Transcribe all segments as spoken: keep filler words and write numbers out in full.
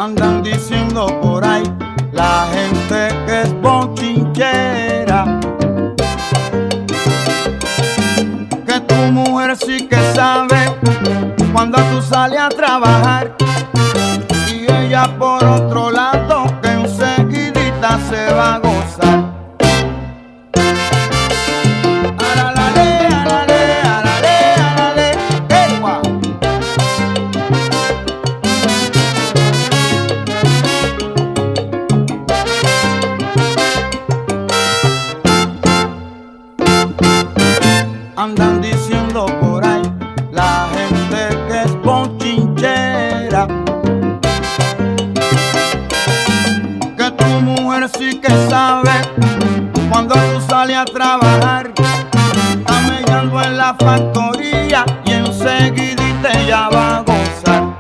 Andan diciendo por ahí la gente que es bochinchera, que tu mujer sí que sabe cuando tú sales a trabajar, y ella por otro lado que enseguidita se va a gozar. Andan diciendo por ahí la gente que es bochinchera, que tu mujer sí que sabe cuando tú sales a trabajar, camellando en la factoría y enseguidita ella va a gozar.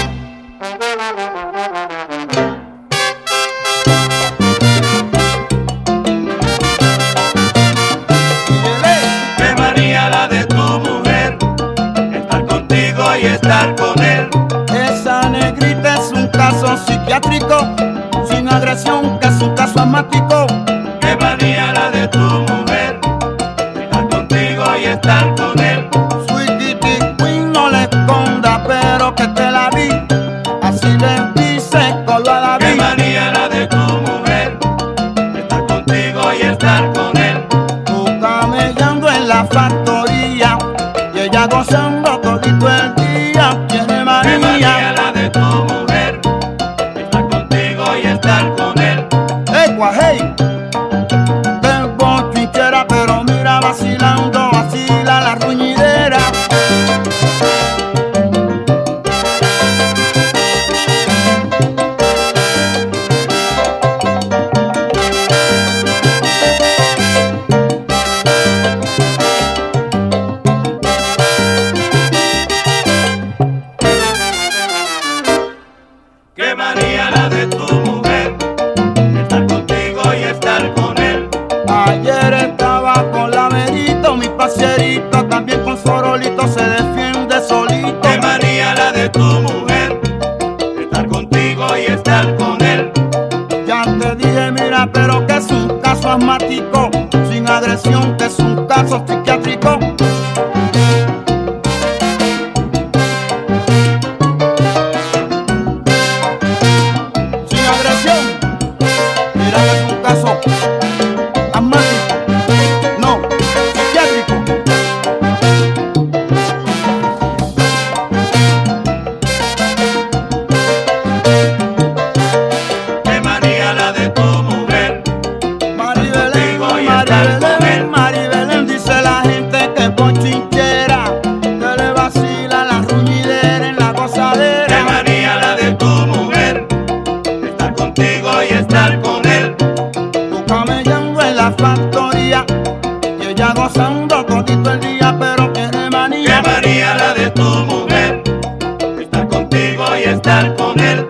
Y estar con él. Esa negrita es un caso psiquiátrico, sin agresión, que es un caso asmático. Qué manía la de tu mujer, estar contigo y estar con él. Sweetie Queen no le esconda, pero que te la vi, así le dice Colo a David. Qué manía la de tu mujer, estar contigo y estar con él. Tú camellando en la factoría y ella gozando todito el día. Tiene manía. Qué manía la de tu mujer, estar contigo y estar con él. Hey, guajey, qué bochinchera, pero mira vacilando, vacila la ruñidera. Qué manía la de tu mujer, estar contigo y estar con él. Ayer estaba con la Merito, mi parcerito, también con Sorolito se defiende solito. Qué manía la de tu mujer, estar contigo y estar con él. Ya te dije, mira, pero que es un caso asmático, sin agresión, que es un caso psiquiátrico. Maribelén dice la gente que es bochinchera, que le vacila la ruñidera en la gozadera. Qué manía la de tu mujer, estar contigo y estar con él. Tú camellando en la factoría y ella gozando todito el día, pero tiene manía. Qué manía la de tu mujer, estar contigo y estar con él.